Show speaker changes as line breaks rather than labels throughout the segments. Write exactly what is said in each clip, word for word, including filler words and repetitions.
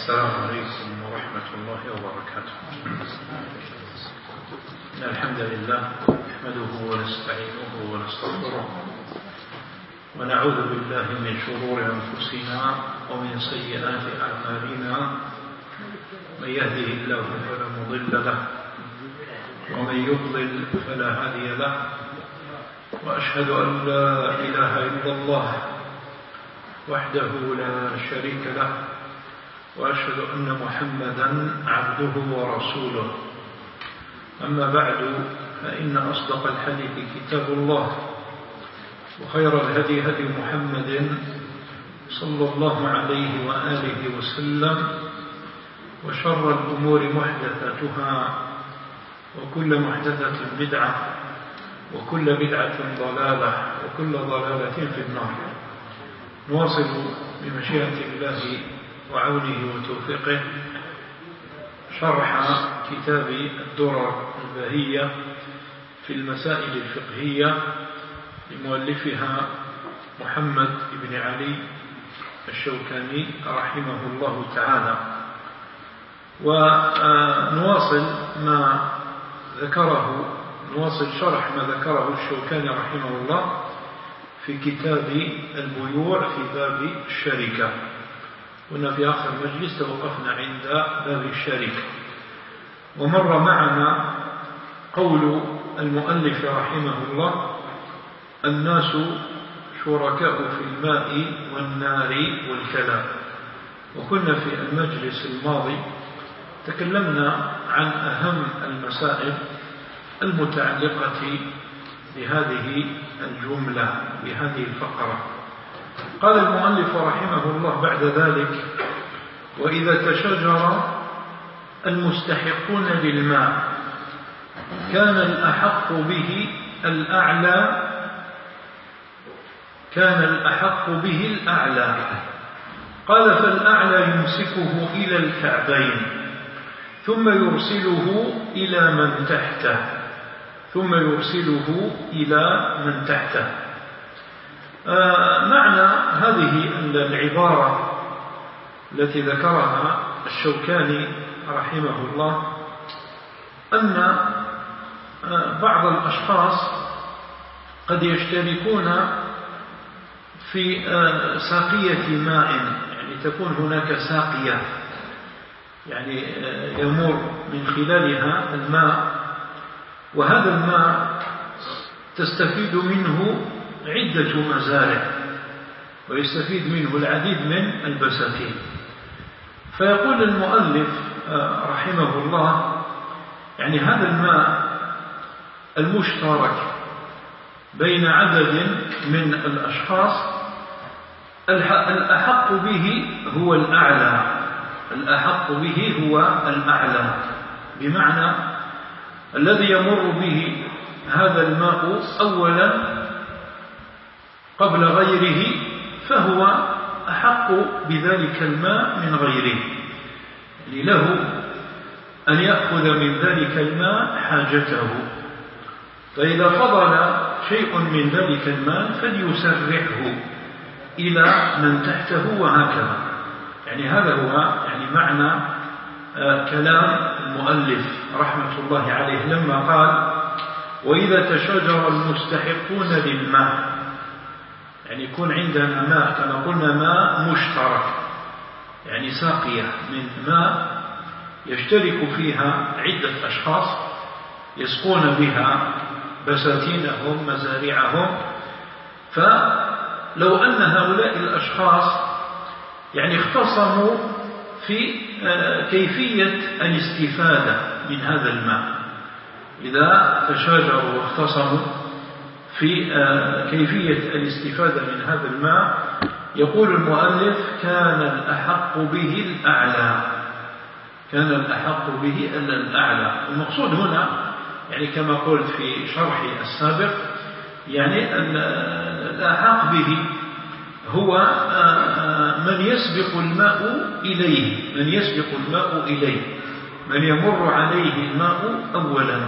السلام عليكم ورحمة الله وبركاته. الحمد لله نحمده ونستعينه ونستغفره ونعوذ بالله من شرور أنفسنا ومن سيئات أعمالنا. من يهده الله فلا مضل له ومن يضلل فلا هادي له، وأشهد أن لا إله إلا الله وحده لا شريك له، وأشهد أن محمدا عبده ورسوله. أما بعد، فإن أصدق الحديث كتاب الله، وخير الهدي هدي محمد صلى الله عليه وآله وسلم، وشر الأمور محدثاتها، وكل محدثة بدعة، وكل بدعة ضلالة، وكل ضلالة في النار. نواصل بمشيئة الله وعونه وتوفيقه شرح كتاب الدرر البهية في المسائل الفقهية لمؤلفها محمد بن علي الشوكاني رحمه الله تعالى. ونواصل ما ذكره نواصل شرح ما ذكره الشوكاني رحمه الله في كتاب البيوع في باب الشركة. كنا في آخر مجلس توقفنا عند باب الشركة، ومر معنا قول المؤلف رحمه الله: الناس شركاء في الماء والنار والكلام. وكنا في المجلس الماضي تكلمنا عن أهم المسائل المتعلقة بهذه الجملة بهذه الفقرة. قال المؤلف رحمه الله بعد ذلك: وإذا تشاجر المستحقون للماء كان الأحق به الأعلى كان الأحق به الأعلى قال: فالأعلى يمسكه إلى الكعبين ثم يرسله إلى من تحته ثم يرسله إلى من تحته. آه معنى هذه العبارة التي ذكرها الشوكاني رحمه الله أن آه بعض الأشخاص قد يشتركون في آه ساقية ماء، يعني تكون هناك ساقية يعني آه يمر من خلالها الماء، وهذا الماء تستفيد منه عدة مزارع ويستفيد منه العديد من البساتين. فيقول المؤلف رحمه الله يعني هذا الماء المشترك بين عدد من الأشخاص الأحق به هو الأعلى الأحق به هو الأعلى بمعنى الذي يمر به هذا الماء أولا قبل غيره فهو أحق بذلك الماء من غيره، يعني له أن يأخذ من ذلك الماء حاجته، فإذا فضل شيء من ذلك الماء فليسرحه إلى من تحته، وهكذا. يعني هذا هو يعني معنى آه كلام المؤلف رحمة الله عليه لما قال: وإذا تشاجر المستحقون للماء، يعني يكون عندنا ماء كما قلنا ماء مشترك، يعني ساقية من ماء يشترك فيها عدة أشخاص يسقون بها بساتينهم مزارعهم. فلو أن هؤلاء الأشخاص يعني اختصموا في كيفية الاستفادة من هذا الماء، إذا تشاجروا واختصموا في كيفية الاستفادة من هذا الماء، يقول المؤلف: كان الأحق به الأعلى كان الأحق به الأعلى. المقصود هنا يعني كما قلت في شرحي السابق يعني الأحق به هو من يسبق الماء إليه من يسبق الماء إليه من يمر عليه الماء أولا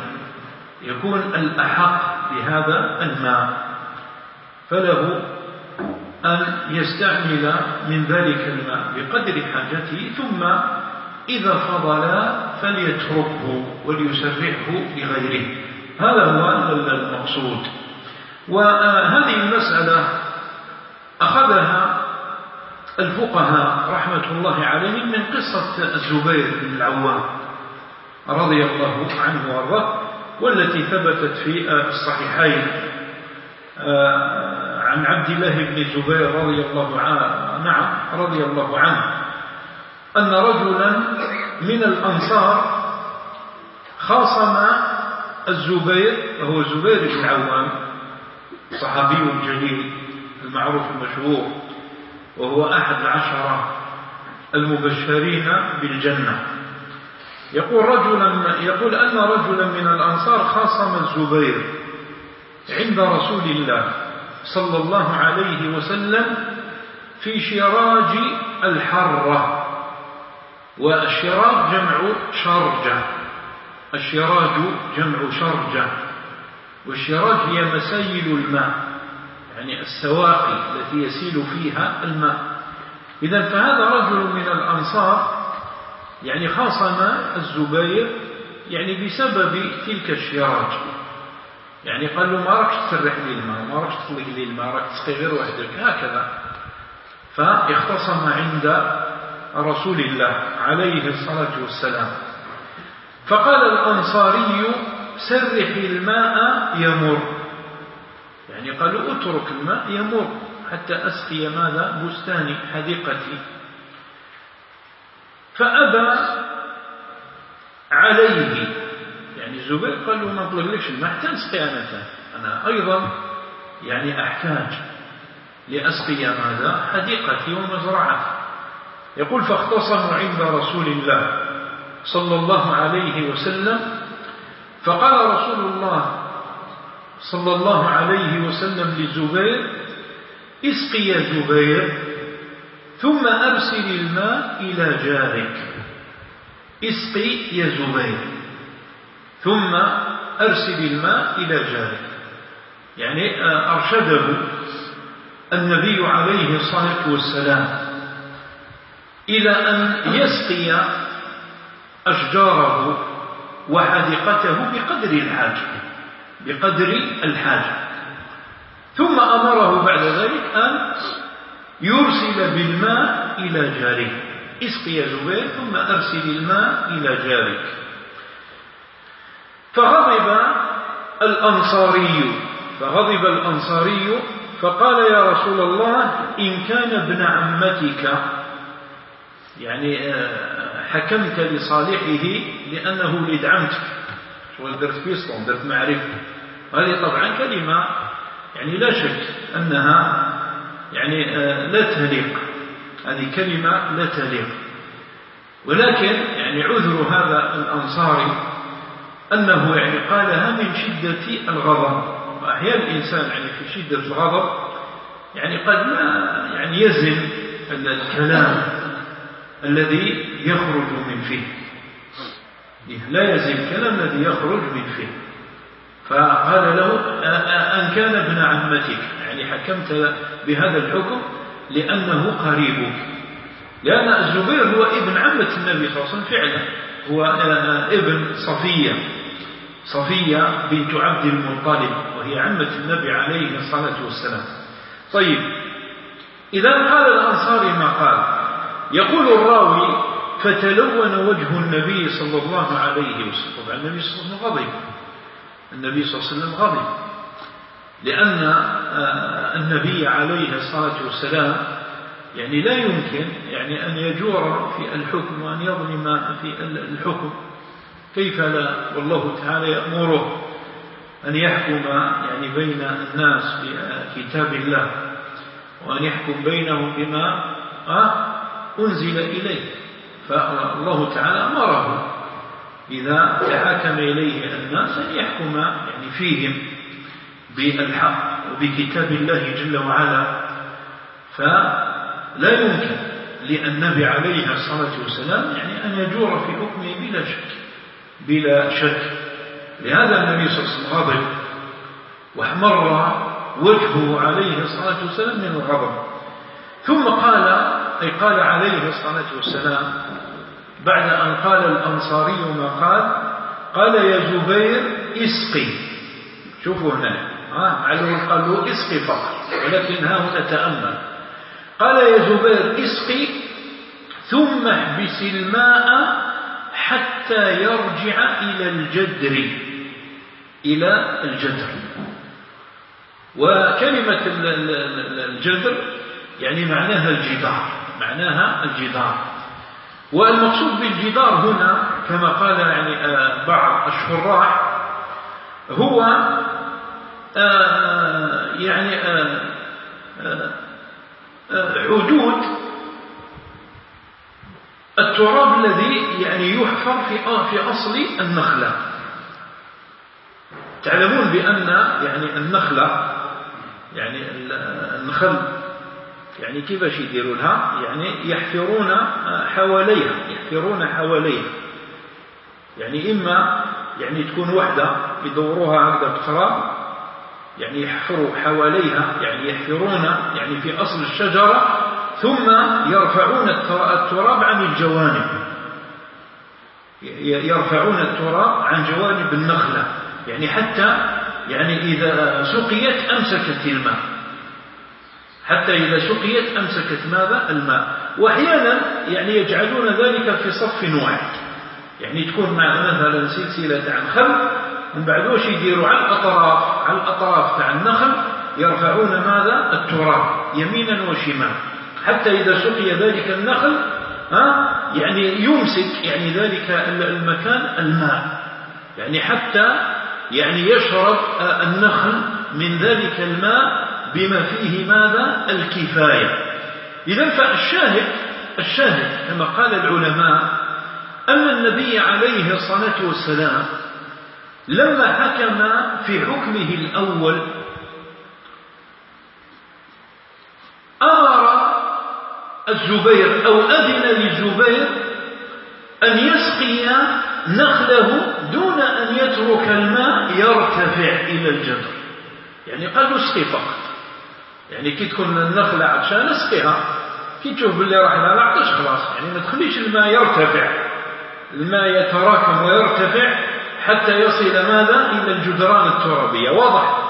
يكون الأحق بهذا الماء، فله أن يستعمل من ذلك الماء بقدر حاجته، ثم إذا فضل فليتركه وليسرعه لغيره. هذا هو المقصود. وهذه المسألة أخذها الفقهاء رحمة الله عليهم من قصة الزبير بن العوام رضي الله عنه وارضاه، والتي ثبتت في الصحيحين عن عبد الله بن الزبير رضي الله عنه نعم رضي الله عنه أن رجلا من الأنصار خاصم الزبير، وهو الزبير بن العوام صحابي جليل المعروف المشهور، وهو أحد العشرة المبشرين بالجنة. يقول رجلا يقول أن رجلا من الأنصار خاصم الزبير عند رسول الله صلى الله عليه وسلم في شراج الحرة. والشراج جمع شرجة، الشراج جمع شرجة، والشراج هي مسيل الماء، يعني السواقي التي يسيل فيها الماء. إذن فهذا رجل من الأنصار يعني خاصم الزبير يعني بسبب تلك الشراج، يعني قال له ما راكش تسرح لي الماء، ما راكش تطلق لي الماء، راك تسقي غير وحدك هكذا. فاختصم عند رسول الله عليه الصلاة والسلام، فقال الأنصاري سرح الماء يمر، يعني قالوا اترك الماء يمر حتى أسقي ماذا بستاني حديقتي. فأبى عليه، يعني الزبير قال له ما اطلقلكش الماء حتى نسقي أنا ثاني، أنا أيضا يعني أحتاج لأسقي ماذا حديقتي ومزرعتي. يقول فاختصموا عند رسول الله صلى الله عليه وسلم، فقال رسول الله صلى الله عليه وسلم للزبير اسقي يا زبير ثم أرسل الماء إلى جارك، اسقي يا زبير ثم أرسل الماء إلى جارك. يعني أرشده النبي عليه الصلاة والسلام إلى أن يسقي أشجاره وحديقته بقدر الحاجة بقدر الحاجة ثم أمره بعد ذلك أن يرسل بالماء إلى جاره، اسقي يا زبير ثم أرسل الماء إلى جارك. فغضب الأنصاري فغضب الأنصاري فقال يا رسول الله إن كان ابن عمتك، يعني حكمت لصالحه لأنه ولد عمتك، شو درت بيسطون درت معرفة. هذه طبعا كلمة يعني لا شك أنها يعني لا تليق، هذه كلمة لا تليق، ولكن يعني عذر هذا الأنصاري أنه يعني قالها من شدة الغضب. وأحيانا الإنسان يعني في شدة الغضب يعني قد لا يعني يزن الكلام الذي يخرج من فيه، لا يزن الكلام الذي يخرج من فيه. فقال له أن كان ابن عمتك، يعني حكمت بهذا الحكم لأنه قريبك، لأن الزبير هو ابن عمة النبي صلى الله عليه وسلم فعلا، هو ابن صفية صفية بنت عبد المطلب، وهي عمة النبي عليه الصلاة والسلام. طيب إذا قال الأنصاري ما قال، يقول الراوي فتلون وجه النبي صلى الله عليه وسلم. طبعا النبي صلى الله عليه وسلم غضب، النبي صلى الله عليه وسلم غضب لأن النبي عليه الصلاة والسلام يعني لا يمكن يعني أن يجور في الحكم وأن يظلم في الحكم، كيف لا؟ والله تعالى يأمره أن يحكم يعني بين الناس بكتاب الله، وأن يحكم بينهم بما أنزل إليه. فالله تعالى أمره إذا تحاكم إليه الناس أن يحكم يعني فيهم بالحق وبكتاب الله جل وعلا. فلا يمكن للنبي عليه الصلاة والسلام يعني أن يجور في حكمه بلا شك بلا شك. لهذا النبي صلى الله عليه وسلم غضب واحمر وجهه عليه الصلاة والسلام من الغضب. ثم قال، أي قال عليه الصلاة والسلام بعد أن قال الأنصاري ما قال، قال يا زبير اسقي. شوفوا هنا معلوم قال له اسقي فقط، ولكن ها هنا تأمل. قال يا زبير اسقي ثم احبس الماء حتى يرجع إلى الجدر، إلى الجدر. وكلمة الجدر يعني معناها الجدار، معناها الجدار. والمقصود بالجدار هنا كما قال يعني بعض الشراح هو يعني حدود التراب الذي يعني يحفر في في أصل النخلة. تعلمون بأن يعني النخلة يعني النخل يعني كيفاش يديروا لها؟ يعني يحفرون حواليها، يحفرون حواليها. يعني إما يعني تكون وحدة يدوروها هكذا بتراب، يعني يحفروا حواليها، يعني يحفرون يعني في أصل الشجرة، ثم يرفعون التراب عن الجوانب، يرفعون التراب عن جوانب النخلة، يعني حتى يعني إذا سقيت أمسكت الماء، حتى إذا سقيت أمسكت ماذا؟ الماء. وأحيانا يعني يجعلون ذلك في صف واحد، يعني تكون مع مثلا سلسلة عن خل، من بعد وش يديروا على الأطراف، على الأطراف تاع النخل يرفعون ماذا؟ التراب يمينا وشمالا، حتى إذا سقي ذلك النخل ها يعني يمسك يعني ذلك المكان الماء، يعني حتى يعني يشرب النخل من ذلك الماء بما فيه ماذا؟ الكفاية. إذن فالشاهد الشاهد كما قال العلماء أن النبي عليه الصلاة والسلام لما حكم في حكمه الأول أمر الزبير أو أذن للزبير أن يسقي نخله دون أن يترك الماء يرتفع إلى الجدر. يعني قال له اسقي فقط، يعني كي تكون النخلة عطشان اسقيها، كي تشوف باللي راح لها العطش خلاص، يعني ما تخليش الماء يرتفع، الماء يتراكم ويرتفع حتى يصل ماذا؟ إلى الجدران الترابية. واضح؟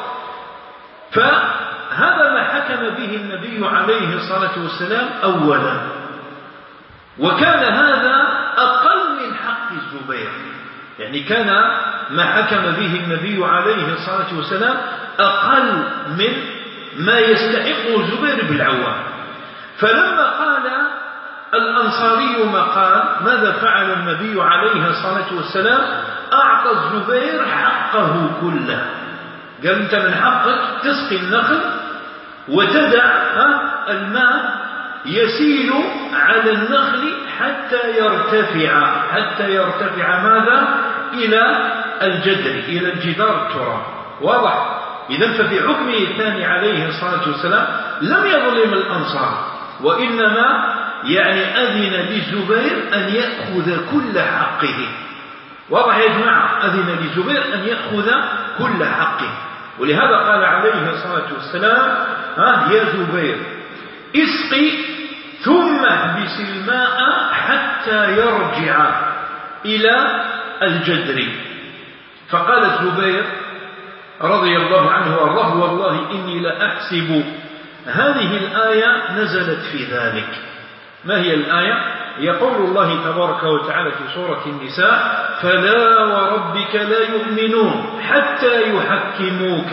فهذا ما حكم به النبي عليه الصلاة والسلام أولا، وكان هذا أقل من حق الزبير، يعني كان ما حكم به النبي عليه الصلاة والسلام أقل من ما يستحقه الزبير بالعوام. فلما قال الأنصاري ما قال، ماذا فعل النبي عليه الصلاة والسلام؟ أعطى الزبير حقه كله، قال أنت من حقك تسقي النخل وتدع الماء يسيل على النخل حتى يرتفع، حتى يرتفع ماذا؟ إلى الجدر، إلى الجدار التراب. واضح؟ إذن ففي حكمه الثاني عليه الصلاة والسلام لم يظلم الأنصار، وإنما يعني أذن للزبير أن يأخذ كل حقه. واضح يا جماعة؟ أذن للزبير أن يأخذ كل حقه، ولهذا قال عليه الصلاة والسلام ها يا زبير اسقي ثم احبس الماء حتى يرجع إلى الجدر. فقال الزبير رضي الله عنه وارضاه والله إني لأحسب هذه الآية نزلت في ذلك. ما هي الآية؟ يقول الله تبارك وتعالى في سورة النساء فلا وربك لا يؤمنون حتى يحكموك.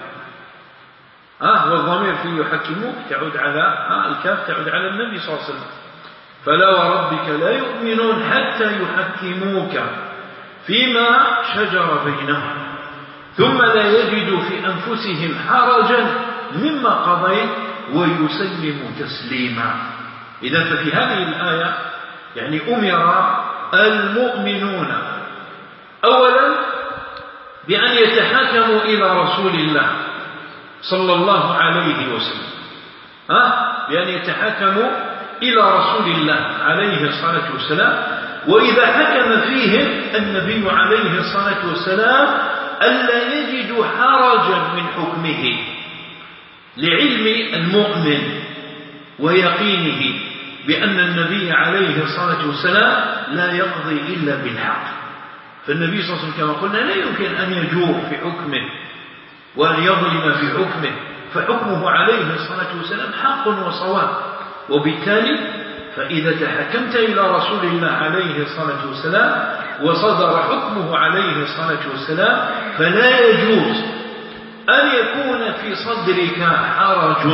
آه والضمير في يحكموك تعود على آه الكاف تعود على النبي صلى الله عليه وسلم. فلا وربك لا يؤمنون حتى يحكموك فيما شجر بينهم ثم لا يجدوا في أنفسهم حرجا مما قضيت ويسلموا تسليما. إذا ففي هذه الآية يعني أمر المؤمنون أولا بأن يتحاكموا إلى رسول الله صلى الله عليه وسلم، ها بأن يتحاكموا إلى رسول الله عليه الصلاة والسلام، وإذا حكم فيهم النبي عليه الصلاة والسلام ألا يجدوا حرجا من حكمه لعلم المؤمن ويقينه بأن النبي عليه الصلاة والسلام لا يقضي إلا بالحق. فالنبي صلى الله عليه وسلم كما قلنا لا يمكن أن يجور في حكمه وأن يظلم في حكمه، فحكمه عليه الصلاة والسلام حق وصواب. وبالتالي فإذا تحكمت إلى رسول الله عليه الصلاة والسلام وصدر حكمه عليه الصلاة والسلام فلا يجوز أن يكون في صدرك حرج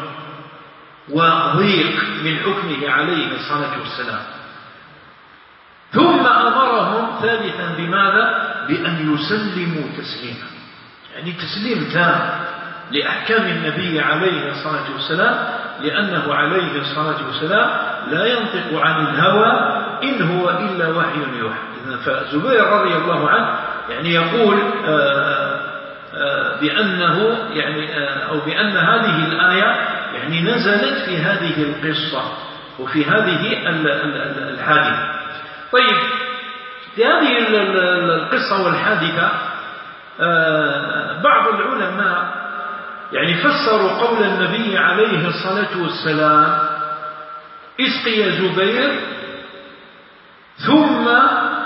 وضيق من حكمه عليه الصلاة والسلام. ثم أمرهم ثالثا بماذا؟ بأن يسلموا تسليما، يعني تسليم تام لأحكام النبي عليه الصلاة والسلام، لأنه عليه الصلاة والسلام لا ينطق عن الهوى إن هو إلا وحي يوحى. فزبير رضي الله عنه يعني يقول آآ آآ بأنه يعني أو بأن هذه الآية يعني نزلت في هذه القصة وفي هذه الحادثة. طيب في هذه القصة والحادثة بعض العلماء يعني فسروا قول النبي عليه الصلاة والسلام اسقي زبير ثم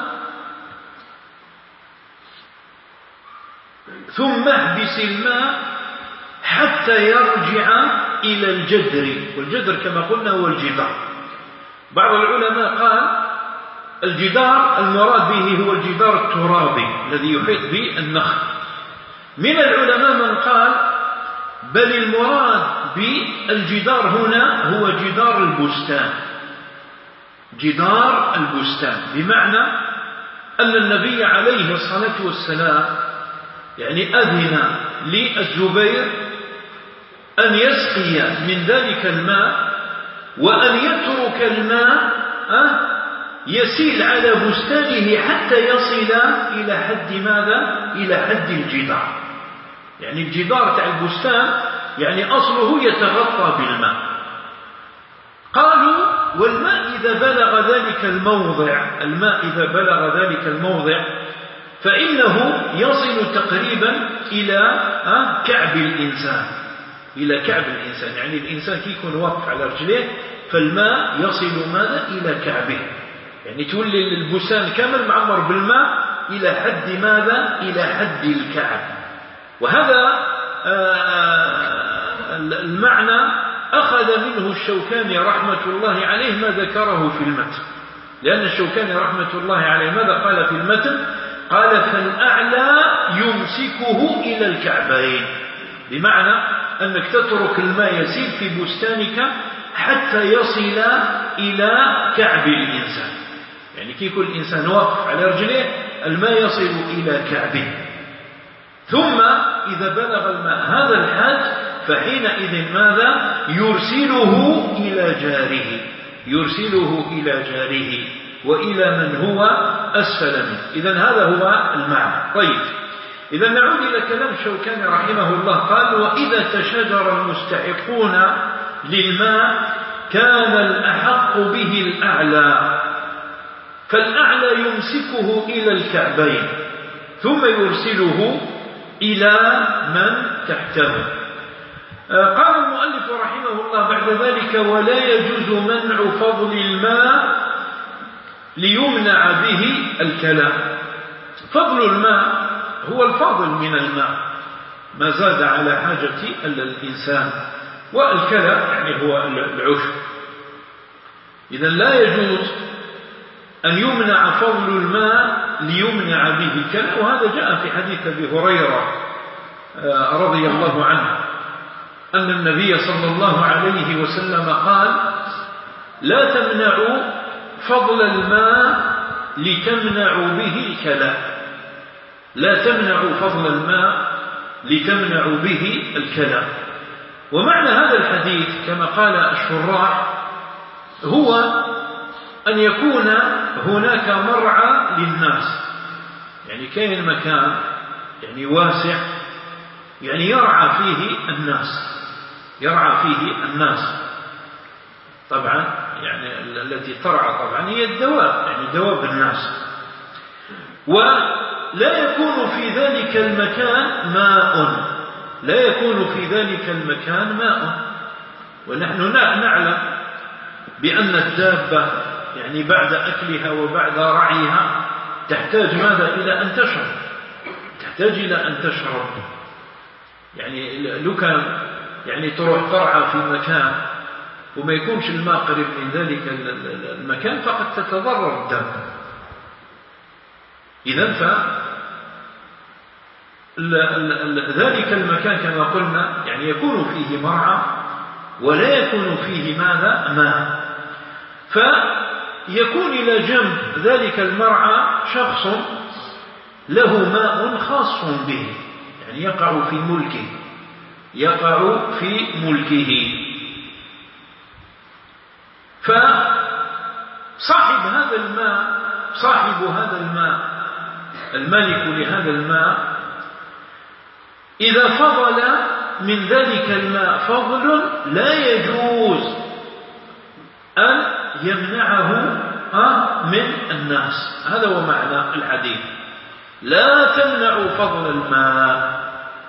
ثم احبس الماء حتى يرجع إلى الجدر، والجدر كما قلنا هو الجدار. بعض العلماء قال الجدار المراد به هو الجدار الترابي الذي يحيط به النخل. من العلماء من قال بل المراد بالجدار هنا هو جدار البستان، جدار البستان، بمعنى أن النبي عليه الصلاة والسلام يعني أذن للزبير أن يسقي من ذلك الماء وأن يترك الماء يسيل على بستانه حتى يصل إلى حد ماذا؟ إلى حد الجدار. يعني الجدار تاع البستان يعني أصله يتغطى بالماء. قالوا والماء إذا بلغ ذلك الموضع، الماء إذا بلغ ذلك الموضع فإنه يصل تقريبا إلى كعب الإنسان، إلى كعب الإنسان، يعني الإنسان كي يكون واقف على رجليه فالماء يصل ماذا؟ إلى كعبه، يعني تولي البستان كامل معمر بالماء إلى حد ماذا؟ إلى حد الكعب. وهذا المعنى أخذ منه الشوكاني رحمة الله عليه ما ذكره في المتن، لأن الشوكاني رحمة الله عليه ماذا قال في المتن؟ قال فالأعلى يمسكه إلى الكعبين، بمعنى أنك تترك الماء يسيل في بستانك حتى يصل إلى كعب الإنسان، يعني كي يكون الإنسان واقف على رجليه الماء يصل إلى كعبه. ثم إذا بلغ الماء هذا الحد فحينئذ ماذا؟ يرسله إلى جاره، يرسله إلى جاره وإلى من هو أسفل منه. إذن هذا هو المعنى. طيب إذا نعود إلى كلام الشوكاني رحمه الله، قال وإذا تشاجر المستحقون للماء كان الأحق به الأعلى، فالأعلى يمسكه إلى الكعبين ثم يرسله إلى من تحته. قال المؤلف رحمه الله بعد ذلك ولا يجوز منع فضل الماء ليمنع به الكلام. فضل الماء هو الفاضل من الماء ما زاد على حاجة الإنسان، والكلى يعني هو العشب. إذا لا يجوز أن يمنع فضل الماء ليمنع به الكلى، وهذا جاء في حديث أبي هريرة رضي الله عنه أن النبي صلى الله عليه وسلم قال لا تمنعوا فضل الماء لتمنعوا به الكلى، لا تمنعوا فضل الماء لتمنعوا به الكلى. ومعنى هذا الحديث كما قال الشراح هو أن يكون هناك مرعى للناس، يعني كاين مكان يعني واسع يعني يرعى فيه الناس، يرعى فيه الناس طبعا، يعني التي ترعى طبعا هي الدواب، يعني دواب الناس. ولا يكون في ذلك المكان ماء، لا يكون في ذلك المكان ماء، ونحن نعلم بأن الدابة يعني بعد أكلها وبعد رعيها تحتاج ماذا؟ إلى أن تشرب، تحتاج إلى أن تشرب. يعني لو كان يعني تروح ترعى في مكان وما يكونش الماء قريب من ذلك المكان فقد تتضرر الدابة. إذن ف ذلك المكان كما قلنا يعني يكون فيه مرعى ولا يكون فيه ماذا؟ ماء، فيكون إلى جنب ذلك المرعى شخص له ماء خاص به، يعني يقع في ملكه يقع في ملكه. فصاحب هذا الماء صاحب هذا الماء المالك لهذا الماء إذا فضل من ذلك الماء فضل لا يجوز أن يمنعه من الناس. هذا هو معنى الحديث، لا تمنعوا فضل الماء.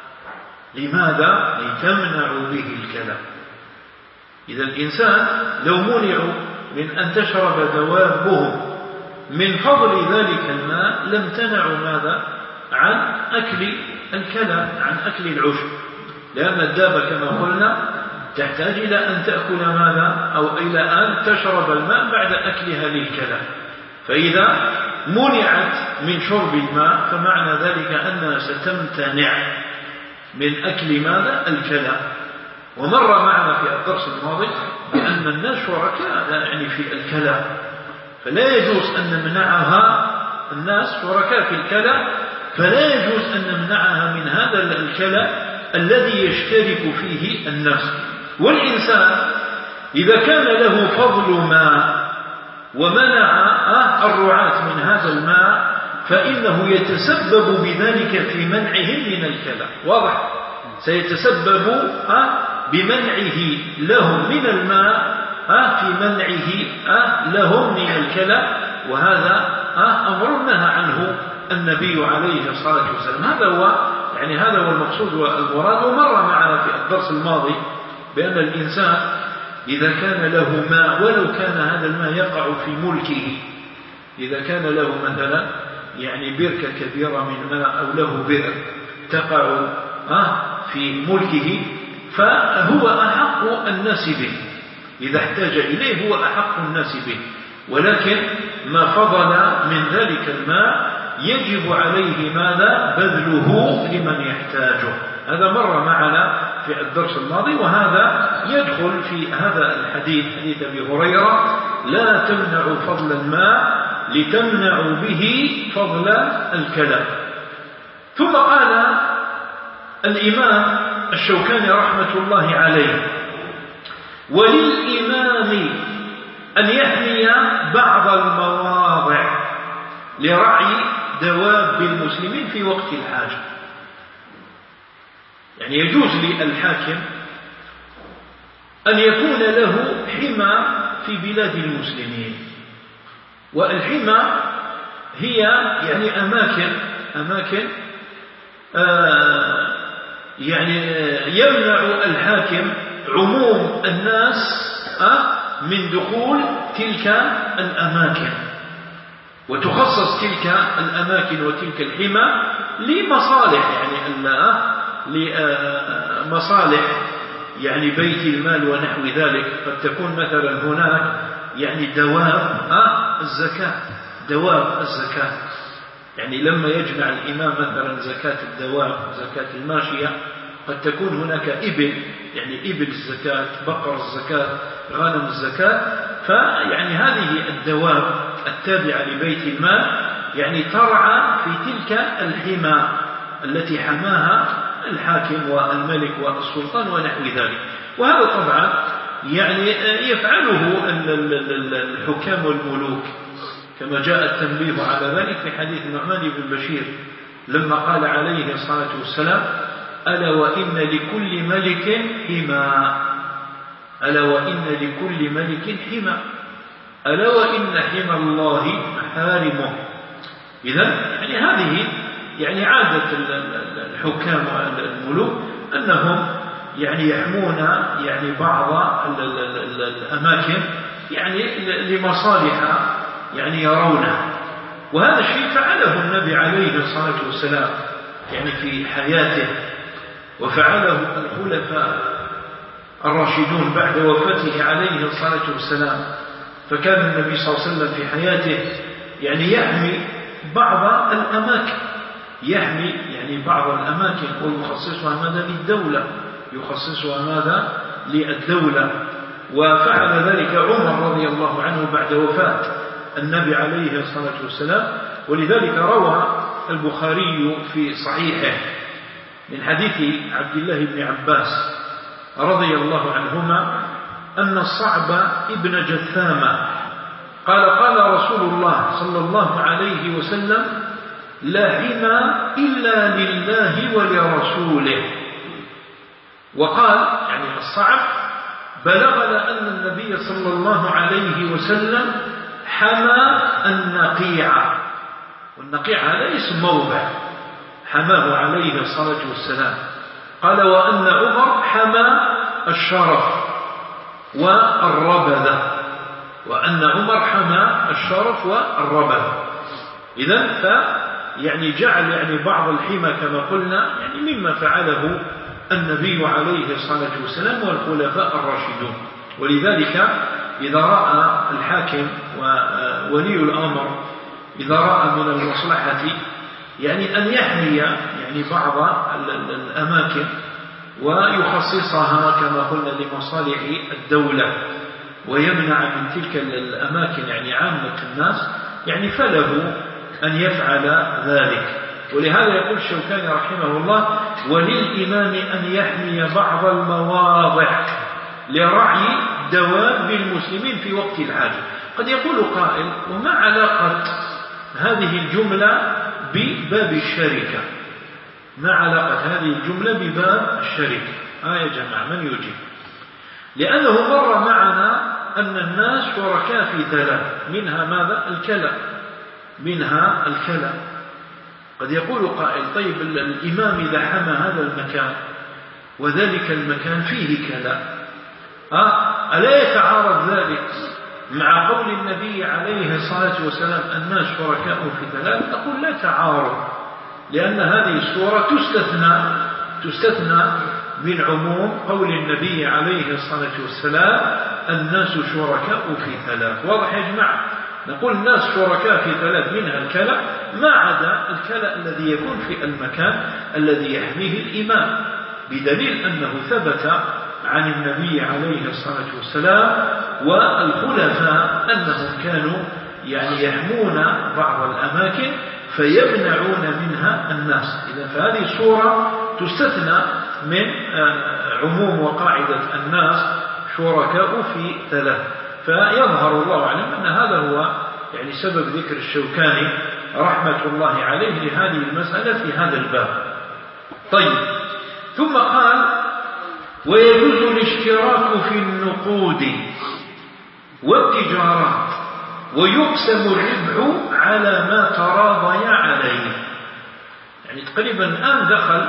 لماذا؟ لتمنعوا به الكلام. إذا الإنسان لو منعوا من أن تشرب دوابهم من فضل ذلك الماء لم تنعوا ماذا؟ عن أكل الكلى، عن أكل العشب، لأن الدابة كما قلنا تحتاج إلى أن تأكل ماذا؟ أو إلى أن تشرب الماء بعد أكلها للكلى. فإذا منعت من شرب الماء فمعنى ذلك أنها ستمتنع من أكل ماذا؟ الكلى. ومر معنا في الدرس الماضي بأن الناس شركاء يعني في الكلى، فلا يجوز أن نمنعها. الناس شركاء في الكلى، فلا يجوز أن نمنعها من هذا الكلى الذي يشترك فيه الناس. والإنسان إذا كان له فضل ماء ومنع الرعاة من هذا الماء فإنه يتسبب بذلك في منعهم من الكلى. واضح؟ سيتسبب بمنعه لهم من الماء في منعه لهم من الكلى، وهذا أمر نهى عنه النبي عليه الصلاة والسلام. هذا هو يعني هذا هو المقصود والمراد. ومر معنا في الدرس الماضي بأن الإنسان إذا كان له ماء ولو كان هذا الماء يقع في ملكه، إذا كان له مثلا يعني بركة كبيرة من ماء أو له بئر تقع في ملكه فهو أحق الناس به، إذا احتاج إليه هو أحق الناس به. ولكن ما فضل من ذلك الماء يجب عليه ماذا؟ بذله لمن يحتاجه. هذا مر معنا في الدرس الماضي، وهذا يدخل في هذا الحديث، حديث أبي هريرة: لا تمنعوا فضل الماء لتمنعوا به فضل الكلام. ثم قال الإمام الشوكاني رحمة الله عليه: وللإمام أن يحمي بعض المواضع لرعي دواب المسلمين في وقت الحاجة. يعني يجوز للحاكم أن يكون له حمى في بلاد المسلمين، والحمى هي يعني أماكن أماكن آه يعني يمنع الحاكم عموم الناس آه من دخول تلك الأماكن، وتخصص تلك الأماكن وتلك الحمى لمصالح، يعني لمصالح يعني بيت المال ونحو ذلك. قد تكون مثلا هناك يعني دواب الزكاة، دواب الزكاة، يعني لما يجمع الإمام مثلا زكاة الدواب زكاة الماشية، قد تكون هناك إبل، يعني إبل الزكاة، بقر الزكاة، غنم الزكاة. فيعني هذه الدواب التابعة لبيت المال يعني ترعى في تلك الحمى التي حماها الحاكم والملك والسلطان ونحو ذلك. وهذا طبعا يعني يفعله الحكام والملوك، كما جاء التنبيه على ذلك في حديث النعمان بن بشير لما قال عليه الصلاة والسلام: ألا وإن لكل ملك حمى، ألا وإن لكل ملك حمى، ألا وإن حمى الله محارمه. إذن يعني هذه يعني عادة الحكام والملوك أنهم يعني يحمون يعني بعض الأماكن يعني لمصالح يعني يرونها. وهذا الشيء فعله النبي عليه الصلاة والسلام يعني في حياته، وفعله الخلفاء الراشدون بعد وفاته عليه الصلاة والسلام. فكان النبي صلى الله عليه وسلم في حياته يعني يحمي بعض الأماكن، يحمي يعني بعض الأماكن ويخصصها ماذا للدولة، يخصصها ماذا للدولة. وفعل ذلك عمر رضي الله عنه بعد وفاة النبي عليه الصلاة والسلام. ولذلك روى البخاري في صحيحه من حديث عبد الله بن عباس رضي الله عنهما أن الصعب ابن جثامة قال قال رسول الله صلى الله عليه وسلم لا حمى إلا لله ولرسوله. وقال يعني الصعب بلغنا أن النبي صلى الله عليه وسلم حمى النقيع، والنقيع هذا اسم موضع حماه عليه الصلاة والسلام. قال وأن عمر حمى الشرف والربذة، وأن عمر حمى الشرف والربذة. إذن ف يعني جعل يعني بعض الحمى كما قلنا يعني مما فعله النبي عليه الصلاة والسلام والخلفاء الراشدون. ولذلك إذا رأى الحاكم وولي الأمر إذا رأى من المصلحة يعني أن يحمي يعني بعض الأماكن ويخصصها كما قلنا لمصالح الدولة ويمنع من تلك الأماكن يعني عامة الناس، يعني فله أن يفعل ذلك. ولهذا يقول الشوكاني رحمه الله وللإمام أن يحمي بعض المواضع لرعي دواب المسلمين في وقت الحاجة. قد يقول قائل وما علاقة هذه الجملة بباب الشركة؟ ما علاقة هذه الجملة بباب الشركة؟ آه يا جماعة من يجيب؟ لأنه مر معنا أن الناس شركاء في ثلاث، منها ماذا؟ الكلى، منها الكلى. قد يقول قائل طيب الإمام إذا حمى هذا المكان وذلك المكان فيه كلى، أه؟ ألا يتعارض ذلك مع قول النبي عليه الصلاة والسلام الناس شركاء في ثلاث؟ أقول لا تعارض، لأن هذه السورة تستثنى تستثنى من عموم قول النبي عليه الصلاة والسلام الناس شركاء في ثلاث. واضح يا جماعة؟ نقول الناس شركاء في ثلاث منها الكلى ما عدا الكلى الذي يكون في المكان الذي يحميه الإمام، بدليل أنه ثبت عن النبي عليه الصلاة والسلام والخلفاء أنهم كانوا يعني يحمون بعض الأماكن فيمنعون منها الناس. إذا فهذه الصورة تستثنى من عموم وقاعدة الناس شركاء في ثلاث. فيظهر الله أعلم أن هذا هو يعني سبب ذكر الشوكاني رحمة الله عليه لهذه المسألة في هذا الباب. طيب، ثم قال ويجوز الاشتراك في النقود والتجارات ويقسم الربح على ما تراضي عليه. يعني تقريبا الآن دخل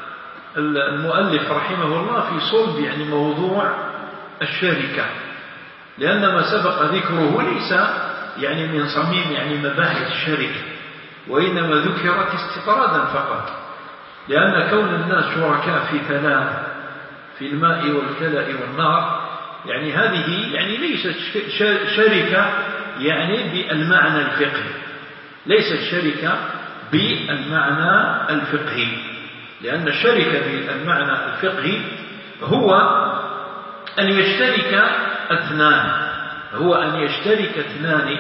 المؤلف رحمه الله في صلب يعني موضوع الشركة، لأن ما سبق ذكره ليس يعني من صميم يعني مباحث الشركة، وإنما ذكرت استطرادا فقط، لأن كون الناس شركاء في ثلاث في الماء والكلأ والنار يعني هذه يعني ليست شركة يعني بالمعنى الفقهي، ليست شركة بالمعنى الفقهي، لأن الشركة بالمعنى الفقهي هو أن يشترك اثنان، هو أن يشترك اثنان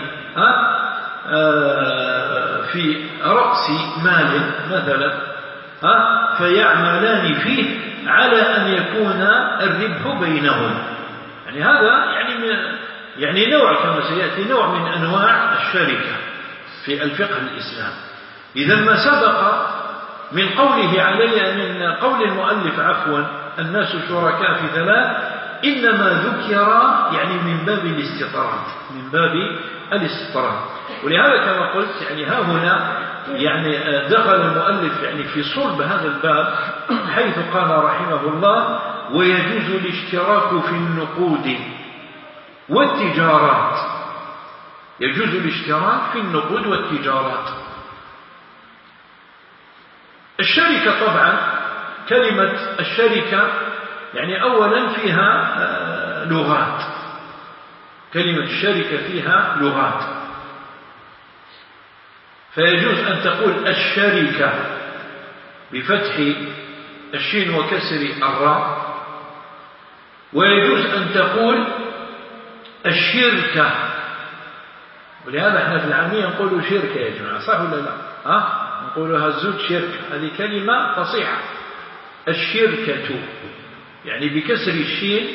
في رأس مال مثلا فيعملان فيه على أن يكون الربح بينهم. يعني هذا يعني يعني نوع كما سيأتي نوع من أنواع الشركة في الفقه الإسلام. إذا ما سبق من قوله علي من قول المؤلف عفوا الناس شركاء في ثلاث إنما ذكر يعني من باب الاستطراد، من باب الاستطراد. ولهذا كما قلت يعني ها هنا يعني دخل المؤلف يعني في صلب هذا الباب حيث قال رحمه الله ويجوز الاشتراك في النقود والتجارات. يجوز الاشتراك في النقود والتجارات. الشركة طبعا، كلمة الشركة يعني أولا فيها لغات، كلمة الشركة فيها لغات، فيجوز أن تقول الشركة بفتح الشين وكسر الراء، ويجوز أن تقول الشركة، ولهذا احنا في العامية نقول شركة يا جماعة، صح ولا لا؟ ها؟ نقولها الزوج شركة، هذه كلمة فصيحة. الشركة يعني بكسر الشين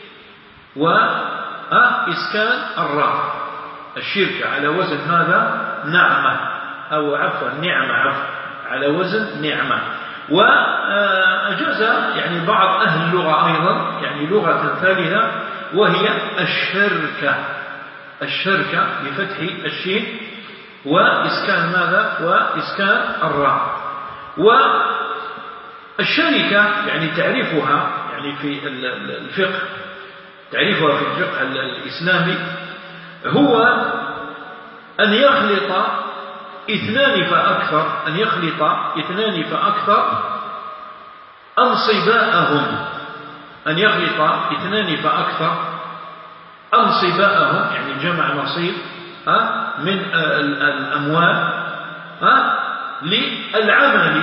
وإسكان الراء، الشركة على وزن هذا نعمة، أو عفوا نعمة، عفوا على وزن نعمة. وأجاز يعني بعض أهل اللغة أيضا يعني لغة ثالثة وهي الشركة، الشركة بفتح الشين وإسكان ماذا؟ وإسكان الراء. والشركة يعني تعريفها يعني في الفقه، تعريفها في الفقه الإسلامي هو أن يخلط اثنان فأكثر، أن يخلط اثنان فأكثر أنصباءهم، أن يخلط اثنان فأكثر أنصباءهم يعني جمع نصيب من الأموال للعمل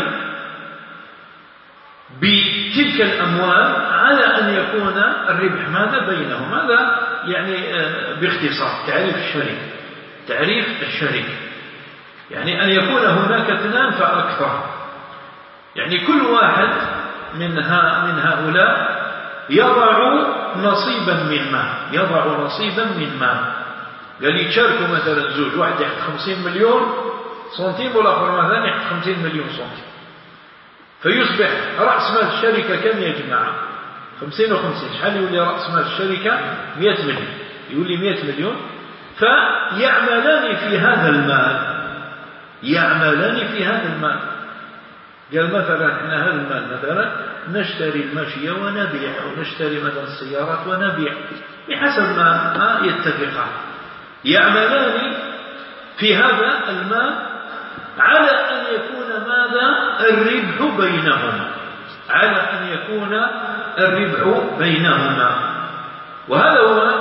بتلك الأموال على أن يكون الربح ماذا بينهم. هذا يعني باختصار تعريف الشركة. تعريف الشركة يعني أن يكون هناك اثنان فأكثر، يعني كل واحد من من هؤلاء يضع نصيبا من مال، يضع نصيبا من مال. قال يتشاركوا مثلا زوج، واحد يحط خمسين مليون سنتيم والآخر مثلا يحط خمسين مليون سنتيم، فيصبح رأس مال الشركة كم يا جماعة؟ خمسين وخمسين، شحال يولي رأس مال الشركة؟ مئة مليون، يولي مئة مليون. فيعملان في هذا المال، يعملان في هذا المال. قال مثلا احنا هذا المال مثلا نشتري الماشية ونبيع، أو نشتري مثلا السيارات ونبيع بحسب ما يتفقان. يعملان في هذا المال على أن يكون ماذا؟ الربح بينهما، على أن يكون الربح بينهما. وهذا هو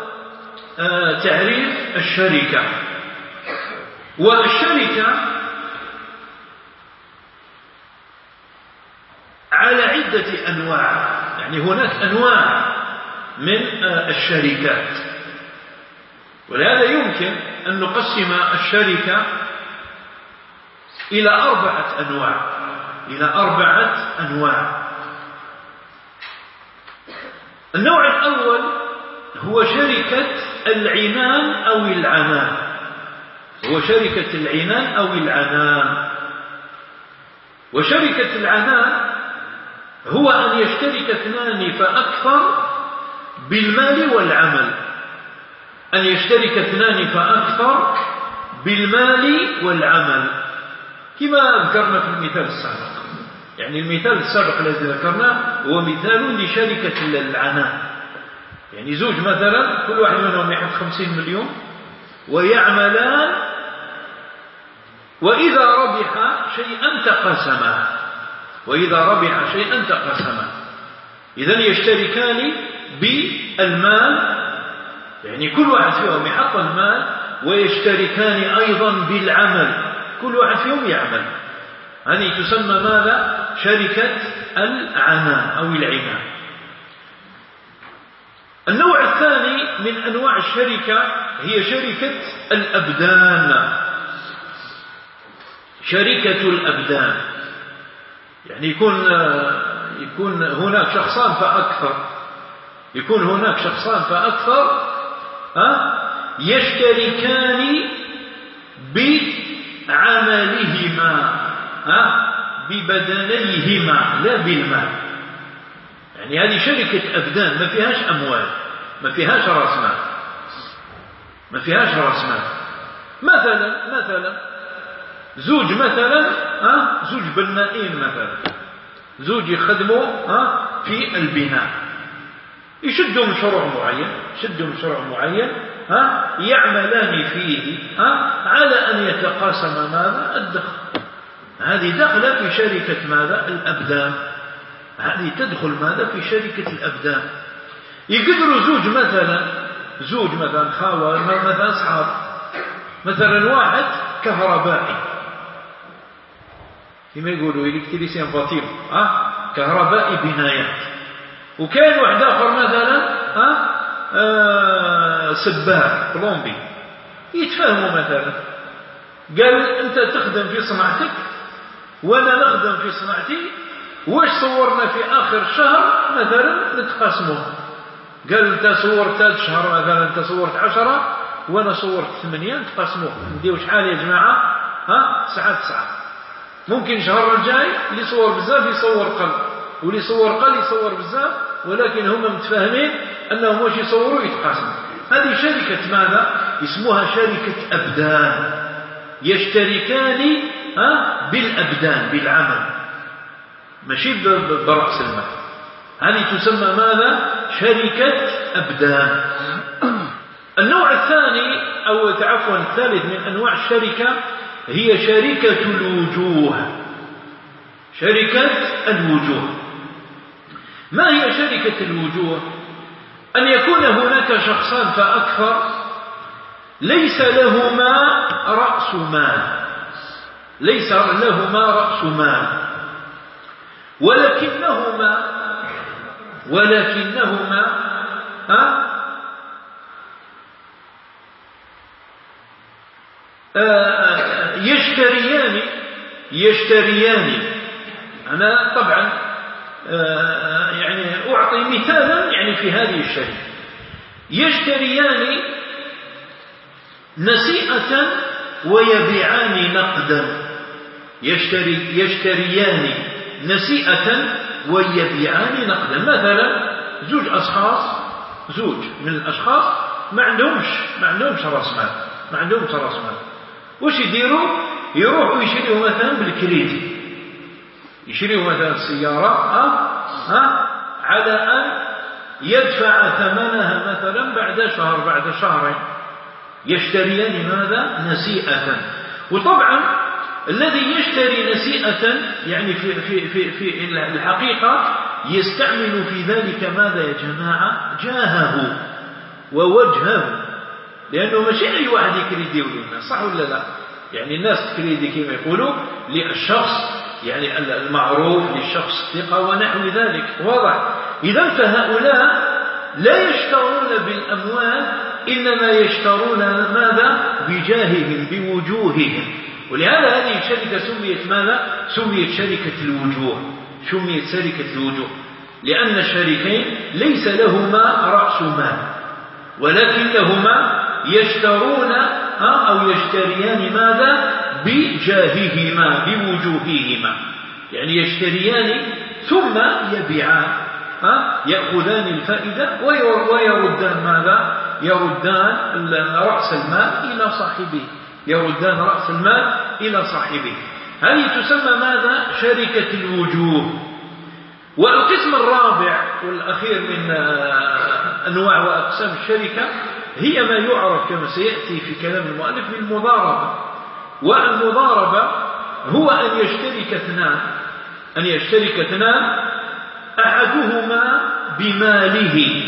تعريف الشركة. والشركة على عدة أنواع، يعني هناك أنواع من الشركات، ولهذا يمكن أن نقسم الشركة إلى أربعة أنواع، إلى أربعة أنواع. النوع الأول هو شركة العنان أو العنان، هو شركة العنان أو العنان. وشركة العنان هو أن يشترك اثنان فأكثر بالمال والعمل، أن يشترك اثنان فأكثر بالمال والعمل، كما ذكرنا في المثال السابق. يعني المثال السابق الذي ذكرناه هو مثال لشركة العنان، يعني زوج مثلا كل واحد منهم يحط خمسين مليون ويعملان، وإذا ربح شيئا تقاسما، وإذا ربح شيئا تقاسما. إذن يشتركان بالمال، يعني كل واحد فيهم يحط المال، ويشتركان أيضا بالعمل، كل واحد فيهم يعمل. هذه تسمى ماذا؟ شركة العنان أو العنان. النوع الثاني من أنواع الشركة هي شركة الأبدان، شركة الأبدان، يعني يكون يكون هناك شخصان فأكثر، يكون هناك شخصان فأكثر ها يشتركان بعملهما، ها ببدنيهما لا بالمال. يعني هذه شركة أبدان ما فيهاش أموال، ما فيهاش رأس مال، ما فيهاش رأس مال. مثلا مثلا زوج مثلا ها زوج بنائين مثلا، زوج يخدموا ها في البناء، يشدوا مشروع معين يشدوا مشروع معين ها يعملان فيه ها على أن يتقاسم ماذا الدخل. هذه دخلة في شركة ماذا الأبدان، هذه تدخل ماذا في شركة الأبدان. يقدروا زوج مثلا زوج مثلا خاوة مثلا أصحاب، مثلا واحد كهربائي كما يقولوا إلكتريسيان فاتير ها كهربائي بنايات، وكان واحد آخر مثلا ها آه سباك بلومبي، يتفاهموا مثلا قال أنت تخدم في صناعتك وأنا نخدم في صناعتي، واش صورنا في آخر شهر مثلا نتقاسموها. قال أنت صورت هذا الشهر مثلا أنت صورت عشرة وأنا صورت ثمانية نتقاسموها، نديو شحال يا جماعة ها تسعة تسعة. ممكن الشهر الجاي اللي صور بزاف يصور قل، واللي صور قل يصور بزاف، ولكن هم متفاهمين أنهم واش يصوروا يتقاسموا. هذه شركة ماذا؟ اسمها شركة أبدان، يشتركان ها بالأبدان بالعمل ماشي برأس المال. هذه تسمى ماذا؟ شركة أبدان. النوع الثاني أو عفوا الثالث من أنواع الشركة هي شركة الوجوه. شركة الوجوه، ما هي شركة الوجوه؟ أن يكون هناك شخصان فأكثر ليس لهما رأس مال ليس لهما رأس مال ولكنهما ولكنهما ها يشتريان يشتريان أنا طبعا يعني أعطي مثالا يعني في هذه الشركة. يشتريان نسيئة ويبيعان نقدا. يشتري يشتريان نسيئة ويبيعان نقدا. مثلا زوج أشخاص زوج من الأشخاص ما عندهمش ما عندهمش رأس مال ما عندهمش رأس مال وش يديروا؟ يروحوا يشتروا مثلا بالكريدي، يشتروا مثلا السيارة ها ها على أن يدفع ثمنها مثلا بعد شهر بعد شهرين. يشتريان ماذا؟ نسيئة. وطبعا الذي يشتري نسيئة يعني في في في في الحقيقة يستعمل في ذلك ماذا يا جماعة؟ جاهه ووجهه، لأنه ماشي أي واحد يكريدي للناس، صح ولا لا؟ يعني الناس تكريدي كما يقولوا للشخص يعني المعروف، للشخص الثقة ونحو ذلك، واضح؟ إذا فهؤلاء لا يشترون بالأموال، إنما يشترون ماذا؟ بجاههم بوجوههم. ولهذا هذه الشركة سميت ماذا؟ سميت شركة الوجوه. سميت شركة الوجوه لأن الشريكين ليس لهما رأس مال ولكنهما يشترون أو يشتريان ماذا؟ بجاههما بوجوههما، يعني يشتريان ثم يبيعان يأخذان الفائدة ويردان ماذا؟ يردان رأس المال إلى صاحبه يردان رأس المال إلى صاحبه. هذه تسمى ماذا؟ شركة الوجوه. والقسم الرابع والأخير من أنواع وأقسام الشركة هي ما يعرف كما سيأتي في كلام المؤلف بالمضاربة. والمضاربة هو أن يشترك اثنان أن يشترك اثنان أحدهما بماله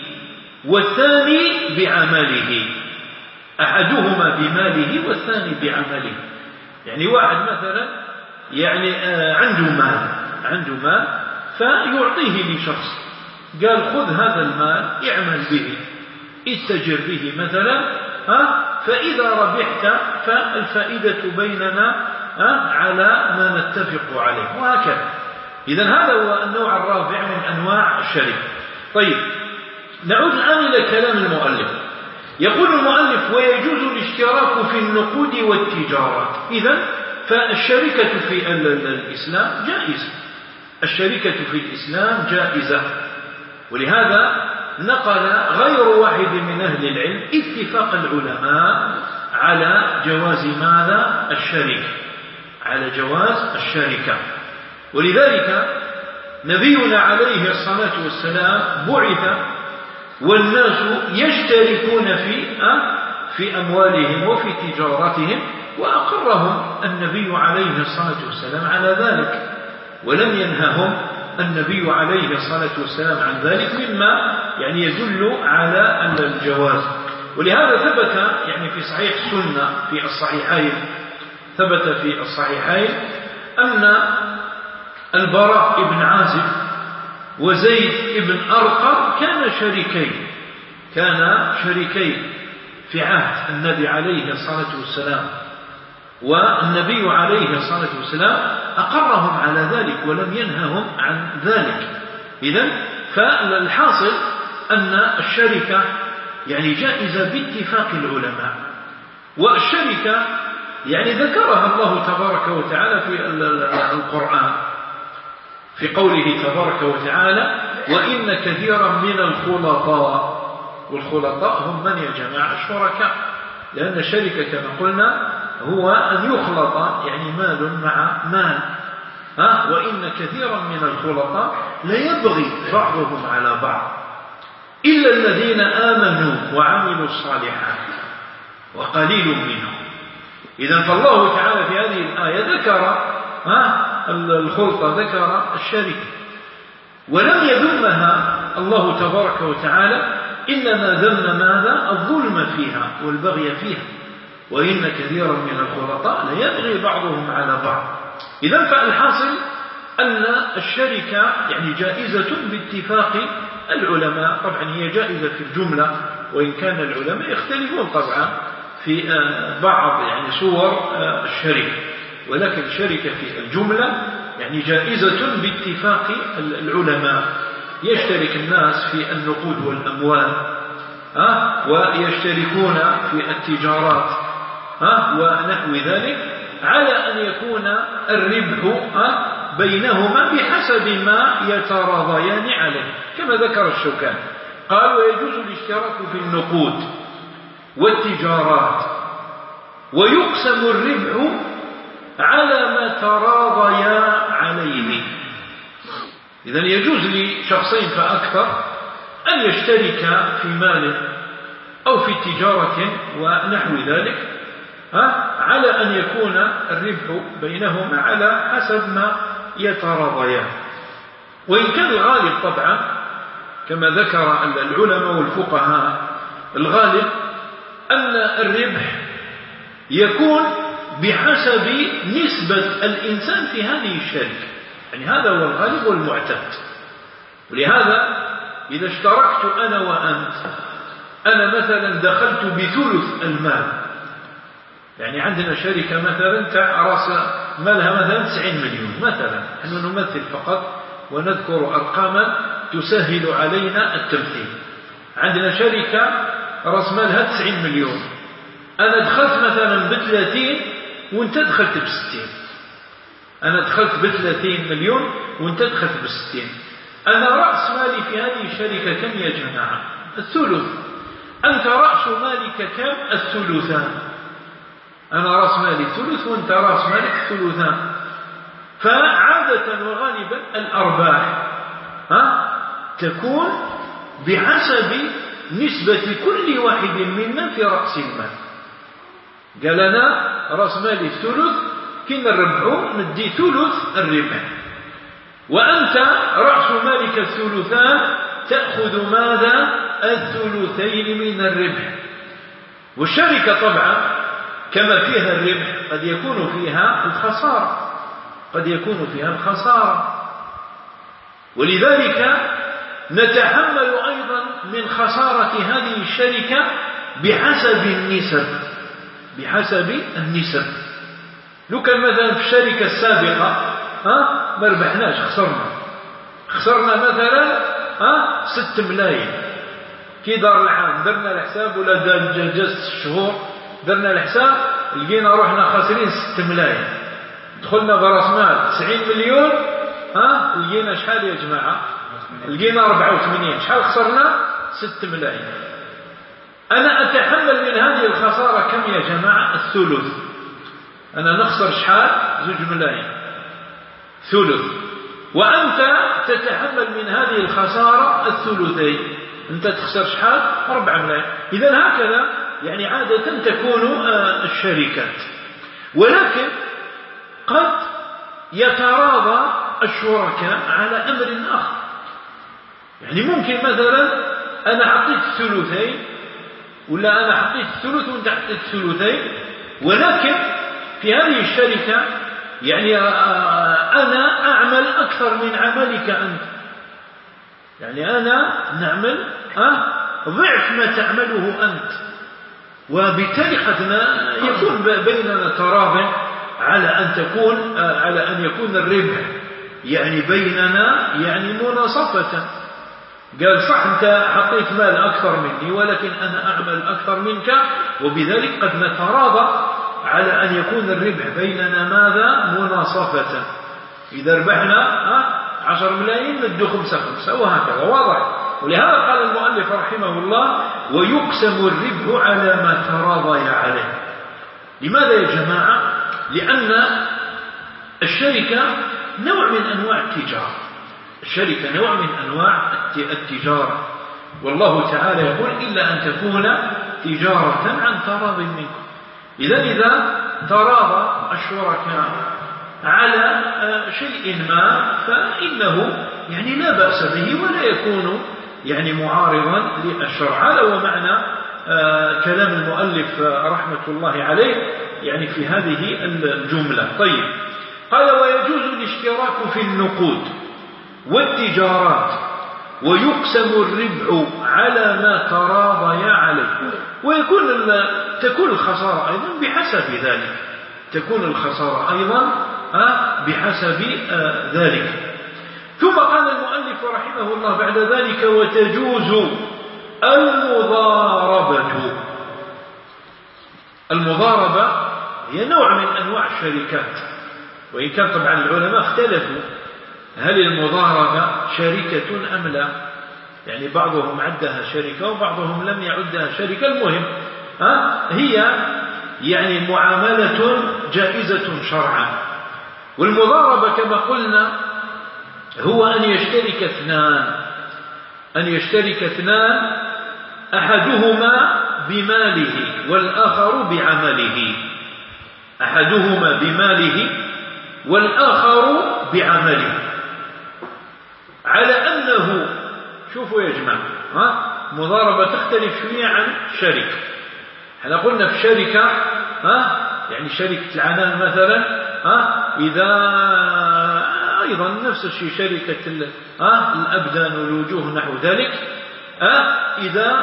والثاني بعمله. أحدهما بماله والثاني بعمله. يعني واحد مثلا يعني عنده مال عنده مال فيعطيه لشخص، قال خذ هذا المال اعمل به اتجر به مثلا ها فإذا ربحت فالفائدة بيننا ها على ما نتفق عليه، وهكذا. إذا هذا هو النوع الرابع من أنواع الشركة. طيب نعود الآن إلى كلام المؤلف. يقول المؤلف ويجوز الاشتراك في النقود والتجارات. إذن فالشركة في الإسلام جائزة، الشركة في الإسلام جائزة. ولهذا نقل غير واحد من أهل العلم اتفاق العلماء على جواز ماذا؟ الشركة، على جواز الشركة. ولذلك نبينا عليه الصلاة والسلام بعث والناس يشتركون في في أموالهم وفي تجارتهم، وأقرهم النبي عليه الصلاة والسلام على ذلك، ولم ينههم النبي عليه الصلاة والسلام عن ذلك، مما يعني يدل على الجواز. ولهذا ثبت يعني في صحيح السنة في الصحيحين، ثبت في الصحيحين أن البراء بن عازب وزيد بن أرقم كان شريكين كان شريكين في عهد النبي عليه الصلاة والسلام، والنبي عليه الصلاة والسلام أقرهم على ذلك ولم ينههم عن ذلك. إذن فالحاصل أن الشركة يعني جائزة باتفاق العلماء، والشركة يعني ذكرها الله تبارك وتعالى في القرآن في قوله تبارك وتعالى: وإن كثيرا من الخلطاء. والخلطاء هم من يا جماعة؟ الشركاء، لأن الشركة كما قلنا هو أن يخلط يعني مال مع مال. ها وإن كثيرا من الخلطاء ليبغي بعضهم على بعض إلا الذين آمنوا وعملوا الصالحات وقليل منهم. إذن فالله تعالى في هذه الآية ذكر ها الخلطة، ذكر الشركة، ولم يذمها الله تبارك وتعالى، إنما ذم ماذا؟ الظلم فيها والبغي فيها. وإن كثيرا من الخلطاء ليبغي بعضهم على بعض. إذن فالحاصل أن الشركة يعني جائزة باتفاق العلماء. طبعا هي جائزة في الجملة، وإن كان العلماء يختلفون طبعا في بعض يعني صور الشركة، ولكن الشركة في الجملة يعني جائزة باتفاق العلماء. يشترك الناس في النقود والأموال، ها ويشتركون في التجارات، ها ونحو ذلك، على أن يكون الربح ها بينهما بحسب ما يتراضيان عليه، كما ذكر الشوكاني قال: ويجوز الاشتراك في النقود والتجارات، ويقسم الربح على ما تراضيا عليه. إذن يجوز لشخصين فأكثر أن يشتركا في مال أو في تجارة ونحو ذلك، ها على أن يكون الربح بينهما على حسب ما يتراضيان. وإن كان الغالب طبعا كما ذكر العلماء والفقهاء، الغالب أن الربح يكون بحسب نسبة الإنسان في هذه الشركة، يعني هذا هو الغالب والمعتاد. ولهذا إذا اشتركت أنا وأنت، أنا مثلا دخلت بثلث المال، يعني عندنا شركة مثلا تاع رأس مالها مثلا تسعين مليون مثلا، نحن نمثل فقط ونذكر أرقاما تسهل علينا التمثيل. عندنا شركة رأس مالها تسعين مليون، أنا دخلت مثلا بثلاثين وانت دخلت بستين، أنا دخلت بثلاثين مليون وانت دخلت بستين. أنا رأس مالي في هذه الشركة كم يا جماعة؟ الثلث. أنت رأس مالك كم؟ الثلثان. أنا رأس مالي ثلث وانت رأس مالك ثلثان. فعادة وغالبا الأرباح ها تكون بحسب نسبة كل واحد منا في رأس المال. قال أنا رأس مالي الثلث، كي نربحه ندي ثلث الربح، وأنت رأس مالك الثلثان تأخذ ماذا؟ الثلثين من الربح. والشركة طبعا كما فيها الربح قد يكون فيها الخسارة، قد يكون فيها الخسارة، ولذلك نتحمل أيضا من خسارة هذه الشركة بحسب النسب، بحسب النسب. لو كان مثلا في الشركة السابقة ها ما ربحناش، خسرنا خسرنا مثلا ها ست ملايين، كي دار العام درنا الحساب ولا جازت الشهور درنا الحساب لقينا روحنا خاسرين ست ملايين. دخلنا براس مال تسعين مليون، ها لقينا شحال يا جماعة؟ لقينا أربعة وثمانين. شحال خسرنا؟ ست ملايين. أنا أتحمل من هذه الخسارة كم يا جماعة؟ الثلث. أنا نخسر شحال؟ زوج ملايين، ثلث. وأنت تتحمل من هذه الخسارة الثلثين، أنت تخسر شحال؟ أربعة ملايين. إذن هكذا يعني عادة تكون الشركات. ولكن قد يتراضى الشركاء على أمر آخر. يعني ممكن مثلا أنا حطيت الثلثين، ولا أنا حطيت الثلث وأنت حطيت الثلثين، ولكن في هذه الشركة يعني أنا أعمل أكثر من عملك أنت، يعني أنا نعمل ضعف ما تعمله أنت، وبالتالي قد يكون بيننا تراض على أن تكون على أن يكون الربح يعني بيننا يعني مناصفة. قال صح أنت حطيت مال أكثر مني، ولكن أنا أعمل أكثر منك، وبذلك قد نتراضى على أن يكون الربح بيننا ماذا؟ مناصفة. إذا ربحنا عشر ملايين ندو خمسة خمسة، وهكذا. واضح؟ ولهذا قال المؤلف رحمه الله: ويقسم الربح على ما تراضي عليه. لماذا يا جماعة؟ لأن الشركة نوع من أنواع التجارة، الشركة نوع من أنواع التجارة، والله تعالى يقول: إلا أن تكون تجارة عن تراض منكم. إذا إذا تراضى الشركاء على شيء ما فإنه يعني لا بأس به ولا يكون يعني معارضا للشرع. هذا هو معنى كلام المؤلف رحمة الله عليه يعني في هذه الجملة. طيب، قال: ويجوز الاشتراك في النقود والتجارات ويقسم الربح على ما تراضي عليه. ويكون تكون الخسارة أيضا بحسب ذلك، تكون الخسارة أيضا بحسب ذلك. ثم قال المؤلف رحمه الله بعد ذلك: وتجوز المضاربة. المضاربة هي نوع من أنواع الشركات، وإن كان طبعا العلماء اختلفوا هل المضاربة شركة أم لا، يعني بعضهم عدها شركة وبعضهم لم يعدها شركة. المهم ها هي يعني معاملة جائزة شرعا. والمضاربة كما قلنا هو أن يشترك اثنان أن يشترك اثنان أحدهما بماله والآخر بعمله، أحدهما بماله والآخر بعمله، على أنه، شوفوا يا جماعة، ها مضاربة تختلف شوية عن شركة. احنا قلنا في شركة ها يعني شركة العنان مثلا، ها إذا أيضا نفس الشيء شركة ها الأبدان والوجوه نحو ذلك، ها إذا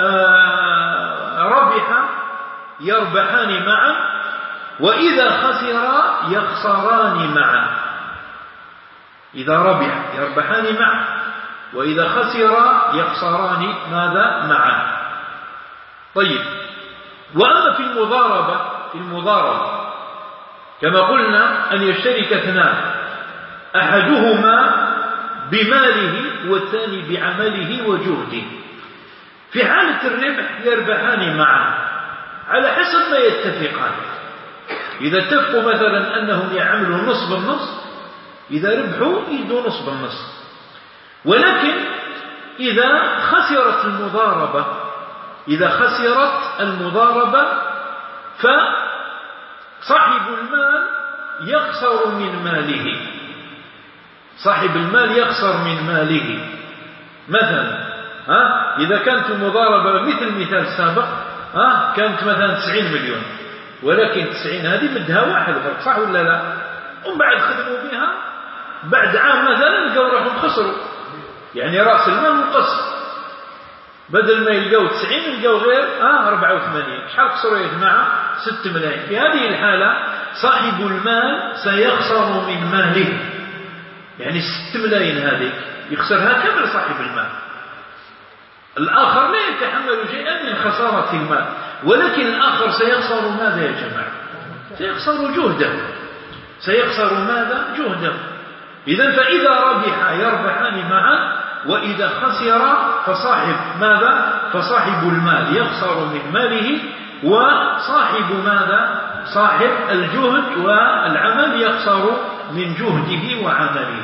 ربح يربحان معا، وإذا خسرا يخسران معا. إذا ربح يربحان معا، وإذا خسرا يخسران ماذا؟ معا. طيب، وأما في المضاربة في المضاربة كما قلنا أن يشترك اثنان أحدهما بماله والثاني بعمله وجهده. في حالة الربح يربحان معا على حسب ما يتفقان. إذا اتفقوا مثلا أنهم يعملوا نصف بالنصف، إذا ربحوا يدوا نصف بالنصف. ولكن إذا خسرت المضاربة إذا خسرت المضاربة فصاحب المال يخسر من ماله صاحب المال يخسر من ماله. مثلا ها إذا كانت المضاربة مثل المثال السابق ها كانت مثلا تسعين مليون، ولكن تسعين هذه مدها واحد فرق، صح ولا لا؟ ومن بعد خدموا بها بعد عام مثلا لقوا راحوا خسروا، يعني رأس المال مقص، بدل ما يلقوا تسعين يلقوا غير اه أربعة وثمانين. شحال خسروا يا جماعة؟ ست ملايين. في هذه الحالة صاحب المال سيخسر من ماله، يعني ست ملايين هذه يخسرها كامل صاحب المال. الآخر لا يتحمل شيئا من خسارة المال، ولكن الآخر سيخسر ماذا يا جماعة؟ سيخسر جهده سيخسر ماذا؟ جهده. إذن فإذا ربح يربحان معا، وإذا خسر فصاحب ماذا؟ فصاحب المال يخسر من ماله، وصاحب ماذا؟ صاحب الجهد والعمل يخسر من جهده وعمله.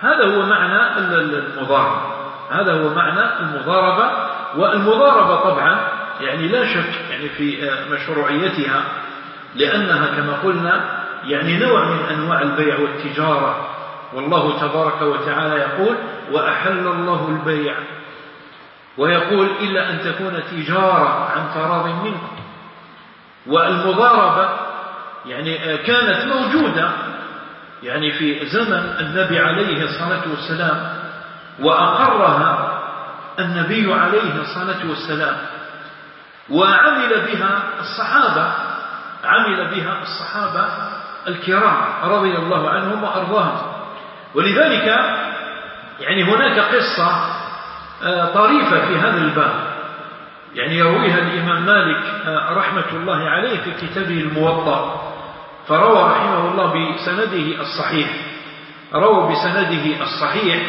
هذا هو معنى المضاربة، هذا هو معنى المضاربة. والمضاربة طبعا يعني لا شك يعني في مشروعيتها، لأنها كما قلنا يعني نوع من أنواع البيع والتجارة، والله تبارك وتعالى يقول وأحل الله البيع، ويقول إلا أن تكون تجارة عن تراض منكم. والمضاربة يعني كانت موجودة يعني في زمن النبي عليه الصلاة والسلام، وأقرها النبي عليه الصلاة والسلام، وعمل بها الصحابة، عمل بها الصحابة الكرام رضي الله عنهم وأرضاهم. ولذلك يعني هناك قصة طريفة في هذا الباب يعني يرويها الإمام مالك رحمة الله عليه في كتابه الموطأ، فروى رحمه الله بسنده الصحيح، روى بسنده الصحيح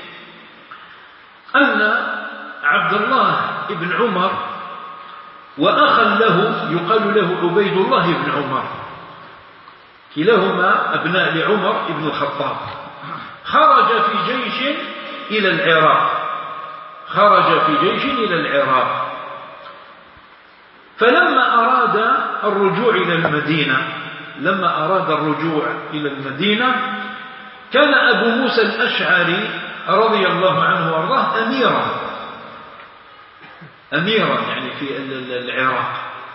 أن عبد الله بن عمر وأخا له يقال له عبيد الله بن عمر، كلاهما أبناء لعمر بن الخطاب، خرج في جيش إلى العراق، خرج في جيش إلى العراق. فلما أراد الرجوع إلى المدينة لما أراد الرجوع إلى المدينة كان أبو موسى الأشعري رضي الله عنه وارضاه أميرا أميرا يعني في العراق.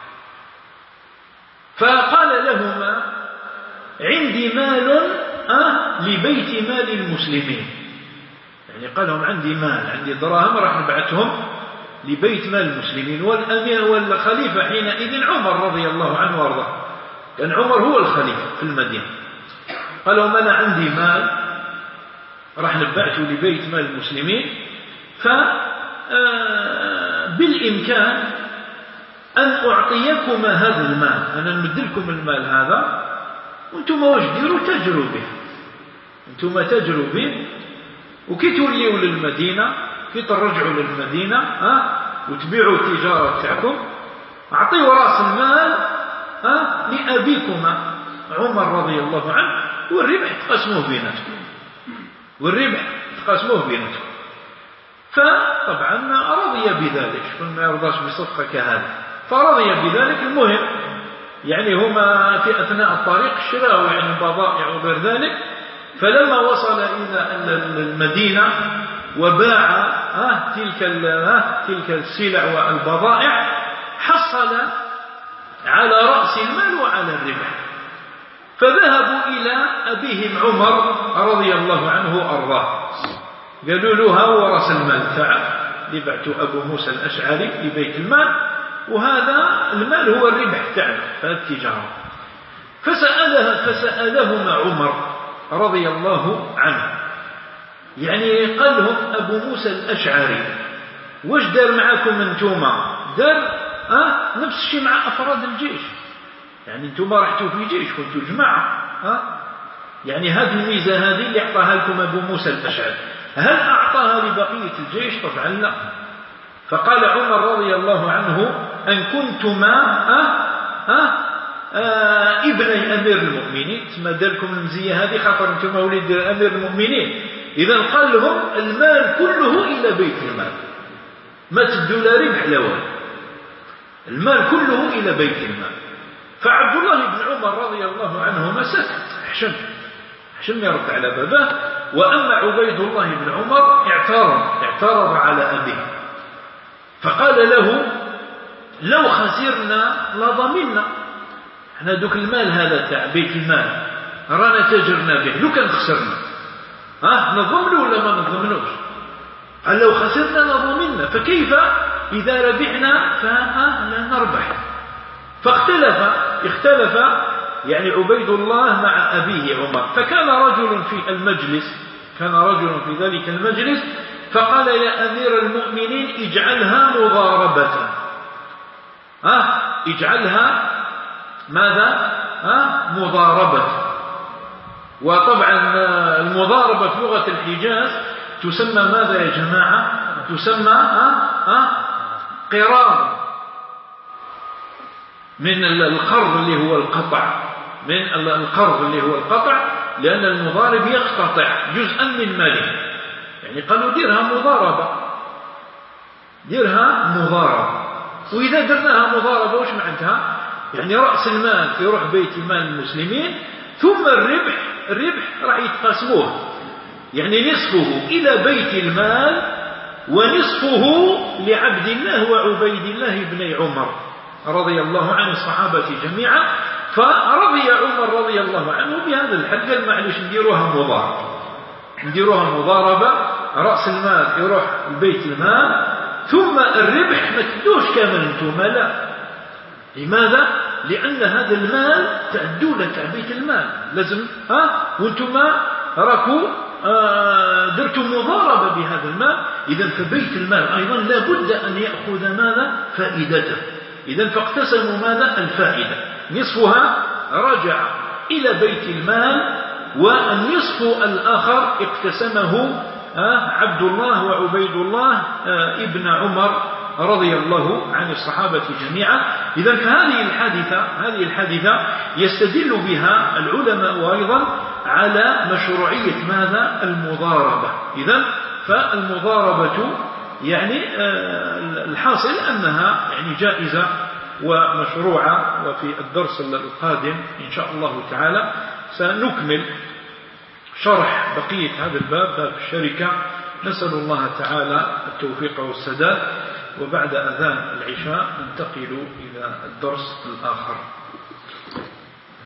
فقال لهما عندي مال أه لبيت مال المسلمين، يعني قال لهم عندي مال، عندي دراهم راح نبعثهم لبيت مال المسلمين. والأمير والخليفة حينئذ عمر رضي الله عنه وارضاه، كان عمر هو الخليفة في المدينة. قال لهم أنا عندي مال راح نبعثه لبيت مال المسلمين، فبالإمكان أن أعطيكما هذا المال، أنا نمدلكم المال هذا وانتم واش ديروا تجروا به، انتم تجروا به، وكي توليوا للمدينة كي ترجعوا للمدينة ها وتبيعوا التجارة تاعكم أعطيوا رأس المال ها لأبيكما عمر رضي الله عنه، والربح تقسموه بيناتكم، والربح تقسموه بيناتكم. فطبعا رضي بذلك، شكون ما يرضاش بصفقة كهذا، فرضي بذلك. المهم يعني هما في أثناء الطريق شراوا يعني بضائع وغير ذلك. فلما وصل إلى المدينة وباع تلك تلك السلع والبضائع حصل على رأس المال وعلى الربح. فذهبوا إلى أبيهم عمر رضي الله عنه وأرضاه، قالوا له ها هو رأس المال تاعك اللي بعته أبو موسى الأشعري لبيت المال، وهذا المال هو الربح تاعنا هذه التجارة. فسألها فسألهما عمر رضي الله عنه، يعني قال لهم أبو موسى الأشعري واش دار معكم انتوما؟ دار أه؟ نفس الشيء مع أفراد الجيش، يعني انتوما رحتوا في جيش كنتوا جماعة أه؟ يعني هذه الميزة هذه اللي أعطاها لكم أبو موسى الأشعري، هل أعطاها لبقية الجيش؟ طبعا لا. فقال عمر رضي الله عنه أن كنتما أه؟ أه؟ آه ابني أمير المؤمنين، ما داركم المزية هذه خاطر انتم وليد أمير المؤمنين. إذا قال لهم المال كله إلى بيت المال، ما تبدو لا ربح لا والو، المال كله إلى بيت المال. فعبد الله بن عمر رضي الله عنهما سكت، حشم حشم يرد على باباه. وأما عبيد الله بن عمر اعترض اعترض على أبيه، فقال له لو خسرنا لضمنا، احنا دوك المال هذا تاع بيت المال رانا تاجرنا به، لو كان خسرنا ها نضمنه ولا ما نضمنوش؟ قال لو خسرنا نضمنا، فكيف إذا ربحنا فلا نربح؟ فاختلف اختلف يعني عبيد الله مع أبيه عمر. فكان رجل في المجلس كان رجل في ذلك المجلس فقال يا أمير المؤمنين اجعلها مضاربة، ها اجعلها ماذا؟ ها مضاربة. وطبعا المضاربة في لغة الحجاز تسمى ماذا يا جماعة؟ تسمى ها ها قراض، من القرض اللي هو القطع، من القرض اللي هو القطع لأن المضارب يقتطع جزءا من ماله. يعني قالوا ديرها مضاربة، ديرها مضاربة. وإذا درناها مضاربة وش معناتها؟ يعني رأس المال يروح بيت المال المسلمين، ثم الربح الربح راح يتقاسموه، يعني نصفه إلى بيت المال ونصفه لعبد الله وعبيد الله بن عمر رضي الله عن الصحابة جميعا. فرضي عمر رضي الله عنه بهذا الحد، قال معلش نديروها مضاربة، نديروها مضاربة، رأس المال يروح البيت المال، ثم الربح ما تدوش كامل انتم. لا، لماذا؟ لأن هذا المال تعدوا لك بيت المال، لازم ها وانتم راكوا آه درتم مضاربة بهذا المال. إذن فبيت المال أيضا لابد أن يأخذ ماذا؟ فائدته. إذن فاقتسموا ماذا؟ الفائدة، نصفها رجع إلى بيت المال، والنصف الآخر اقتسمه آه عبد الله وعبيد الله آه ابن عمر رضي الله عن الصحابة جميعا. إذن فهذه الحادثة هذه الحادثة يستدل بها العلماء أيضا على مشروعية ماذا؟ المضاربة. إذن فالمضاربة يعني الحاصل أنها يعني جائزة ومشروعة. وفي الدرس القادم إن شاء الله تعالى سنكمل شرح بقية هذا الباب، باب الشركة. نسأل الله تعالى التوفيق والسداد. وبعد أذان العشاء ننتقل إلى الدرس الآخر.